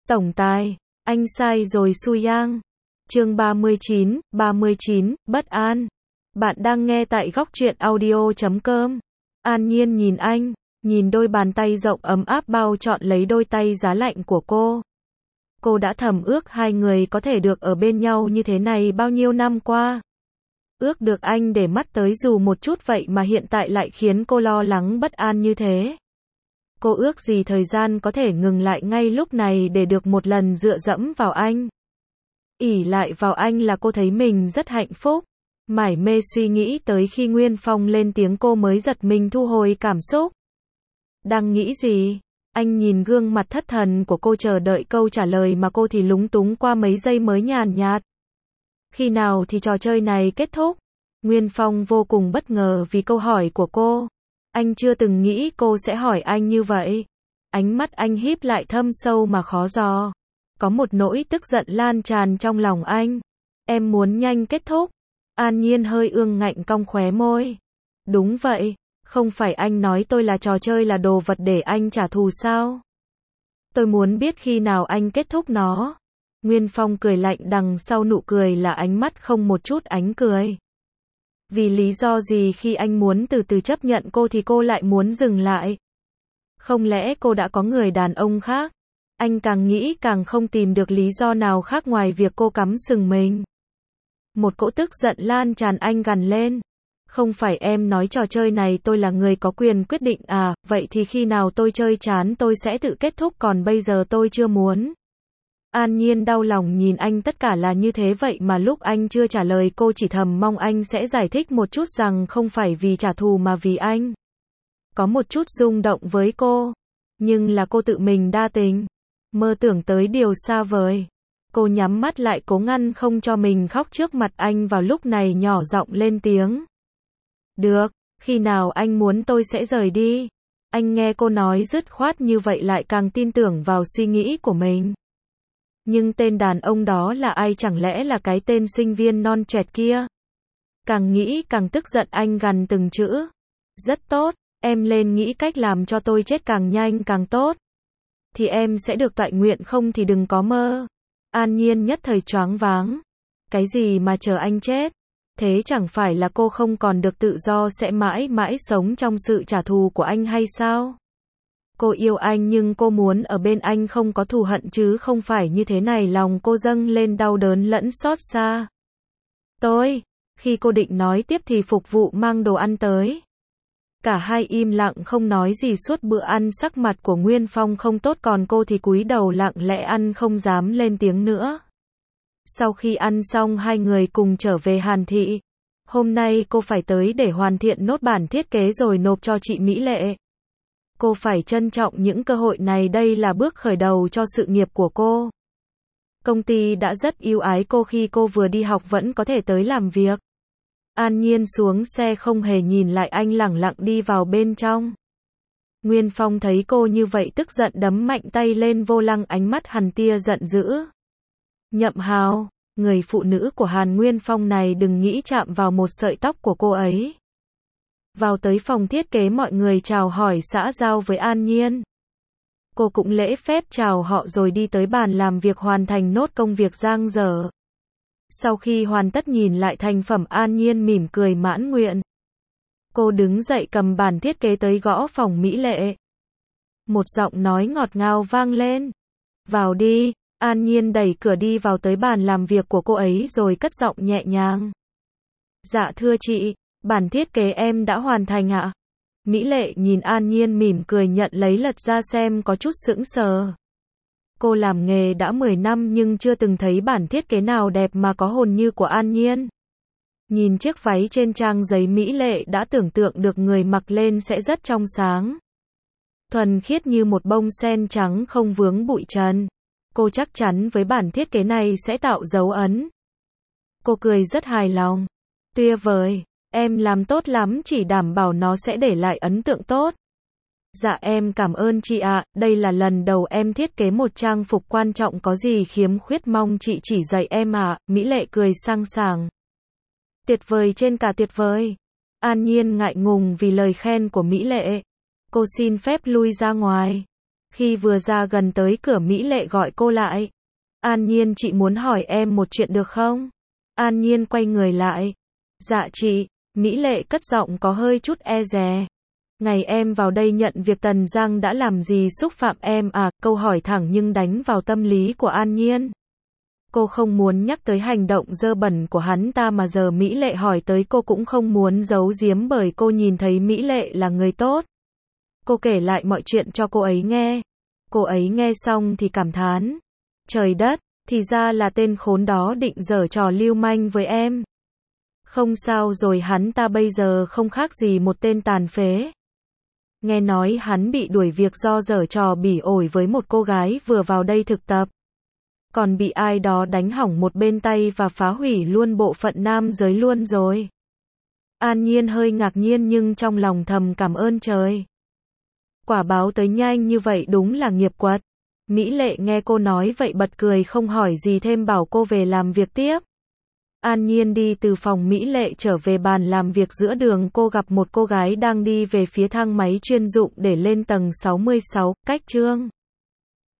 Tổng tài, anh sai rồi Su Yang. Chương 39, bất an. Bạn đang nghe tại góc truyện audio.com. An Nhiên nhìn anh, nhìn đôi bàn tay rộng ấm áp bao trọn lấy đôi tay giá lạnh của cô. Cô đã thầm ước hai người có thể được ở bên nhau như thế này bao nhiêu năm qua. Ước được anh để mắt tới dù một chút vậy mà hiện tại lại khiến cô lo lắng bất an như thế. Cô ước gì thời gian có thể ngừng lại ngay lúc này để được một lần dựa dẫm vào anh. Ỷ lại vào anh là cô thấy mình rất hạnh phúc. Mải mê suy nghĩ tới khi Nguyên Phong lên tiếng cô mới giật mình thu hồi cảm xúc. Đang nghĩ gì? Anh nhìn gương mặt thất thần của cô chờ đợi câu trả lời mà cô thì lúng túng qua mấy giây mới nhàn nhạt. Khi nào thì trò chơi này kết thúc? Nguyên Phong vô cùng bất ngờ vì câu hỏi của cô. Anh chưa từng nghĩ cô sẽ hỏi anh như vậy. Ánh mắt anh híp lại thâm sâu mà khó dò. Có một nỗi tức giận lan tràn trong lòng anh. Em muốn nhanh kết thúc. An Nhiên hơi ương ngạnh cong khóe môi. Đúng vậy, không phải anh nói tôi là trò chơi là đồ vật để anh trả thù sao? Tôi muốn biết khi nào anh kết thúc nó. Nguyên Phong cười lạnh, đằng sau nụ cười là ánh mắt không một chút ánh cười. Vì lý do gì khi anh muốn từ từ chấp nhận cô thì cô lại muốn dừng lại? Không lẽ cô đã có người đàn ông khác? Anh càng nghĩ càng không tìm được lý do nào khác ngoài việc cô cắm sừng mình. Một cỗ tức giận lan tràn, anh gằn lên. Không phải em nói trò chơi này tôi là người có quyền quyết định à, vậy thì khi nào tôi chơi chán tôi sẽ tự kết thúc, còn bây giờ tôi chưa muốn. An Nhiên đau lòng nhìn anh, tất cả là như thế vậy mà lúc anh chưa trả lời cô chỉ thầm mong anh sẽ giải thích một chút rằng không phải vì trả thù mà vì anh. Có một chút rung động với cô, nhưng là cô tự mình đa tình, mơ tưởng tới điều xa vời. Cô nhắm mắt lại cố ngăn không cho mình khóc trước mặt anh, vào lúc này nhỏ giọng lên tiếng. Được, khi nào anh muốn tôi sẽ rời đi. Anh nghe cô nói dứt khoát như vậy lại càng tin tưởng vào suy nghĩ của mình. Nhưng tên đàn ông đó là ai, chẳng lẽ là cái tên sinh viên non trẻ kia? Càng nghĩ càng tức giận, anh gằn từng chữ. Rất tốt, em lên nghĩ cách làm cho tôi chết càng nhanh càng tốt. Thì em sẽ được toại nguyện, không thì đừng có mơ. An Nhiên nhất thời choáng váng. Cái gì mà chờ anh chết? Thế chẳng phải là cô không còn được tự do, sẽ mãi mãi sống trong sự trả thù của anh hay sao? Cô yêu anh nhưng cô muốn ở bên anh, không có thù hận chứ không phải như thế này. Lòng cô dâng lên đau đớn lẫn xót xa. Khi cô định nói tiếp thì phục vụ mang đồ ăn tới. Cả hai im lặng không nói gì suốt bữa ăn. Sắc mặt của Nguyên Phong không tốt, còn cô thì cúi đầu lặng lẽ ăn, không dám lên tiếng nữa. Sau khi ăn xong hai người cùng trở về Hàn Thị. Hôm nay cô phải tới để hoàn thiện nốt bản thiết kế rồi nộp cho chị Mỹ Lệ. Cô phải trân trọng những cơ hội này, đây là bước khởi đầu cho sự nghiệp của cô. Công ty đã rất ưu ái cô, khi cô vừa đi học vẫn có thể tới làm việc. An Nhiên xuống xe không hề nhìn lại anh, lẳng lặng đi vào bên trong. Nguyên Phong thấy cô như vậy tức giận đấm mạnh tay lên vô lăng, ánh mắt hằn tia giận dữ. Nhậm Hào, người phụ nữ của Hàn Nguyên Phong này, đừng nghĩ chạm vào một sợi tóc của cô ấy. Vào tới phòng thiết kế, mọi người chào hỏi xã giao với An Nhiên. Cô cũng lễ phép chào họ rồi đi tới bàn làm việc hoàn thành nốt công việc dang dở. Sau khi hoàn tất nhìn lại thành phẩm, An Nhiên mỉm cười mãn nguyện. Cô đứng dậy cầm bản thiết kế tới gõ phòng Mỹ Lệ. Một giọng nói ngọt ngào vang lên. Vào đi. An Nhiên đẩy cửa đi vào tới bàn làm việc của cô ấy rồi cất giọng nhẹ nhàng. Dạ thưa chị, bản thiết kế em đã hoàn thành ạ. Mỹ Lệ nhìn An Nhiên mỉm cười nhận lấy lật ra xem, có chút sững sờ. Cô làm nghề đã 10 năm nhưng chưa từng thấy bản thiết kế nào đẹp mà có hồn như của An Nhiên. Nhìn chiếc váy trên trang giấy, Mỹ Lệ đã tưởng tượng được người mặc lên sẽ rất trong sáng, thuần khiết như một bông sen trắng không vướng bụi trần. Cô chắc chắn với bản thiết kế này sẽ tạo dấu ấn. Cô cười rất hài lòng. Tuyệt vời, em làm tốt lắm, chỉ đảm bảo nó sẽ để lại ấn tượng tốt. Dạ em cảm ơn chị ạ, đây là lần đầu em thiết kế một trang phục quan trọng, có gì khiếm khuyết mong chị chỉ dạy em ạ. Mỹ Lệ cười sang sảng. Tuyệt vời trên cả tuyệt vời. An Nhiên ngại ngùng vì lời khen của Mỹ Lệ. Cô xin phép lui ra ngoài. Khi vừa ra gần tới cửa Mỹ Lệ gọi cô lại. An Nhiên, chị muốn hỏi em một chuyện được không? An Nhiên quay người lại. Dạ chị. Mỹ Lệ cất giọng có hơi chút e dè. Ngày em vào đây nhận việc Tần Giang đã làm gì xúc phạm em à? Câu hỏi thẳng nhưng đánh vào tâm lý của An Nhiên. Cô không muốn nhắc tới hành động dơ bẩn của hắn ta mà giờ Mỹ Lệ hỏi tới cô cũng không muốn giấu giếm bởi cô nhìn thấy Mỹ Lệ là người tốt. Cô kể lại mọi chuyện cho cô ấy nghe. Cô ấy nghe xong thì cảm thán. Trời đất, thì ra là tên khốn đó định giở trò lưu manh với em. Không sao rồi, hắn ta bây giờ không khác gì một tên tàn phế. Nghe nói hắn bị đuổi việc do giở trò bỉ ổi với một cô gái vừa vào đây thực tập. Còn bị ai đó đánh hỏng một bên tay và phá hủy luôn bộ phận nam giới luôn rồi. An Nhiên hơi ngạc nhiên nhưng trong lòng thầm cảm ơn trời. Quả báo tới nhanh như vậy đúng là nghiệp quật. Mỹ Lệ nghe cô nói vậy bật cười không hỏi gì thêm bảo cô về làm việc tiếp. An Nhiên đi từ phòng Mỹ Lệ trở về bàn làm việc, giữa đường cô gặp một cô gái đang đi về phía thang máy chuyên dụng để lên tầng 66, cách Trương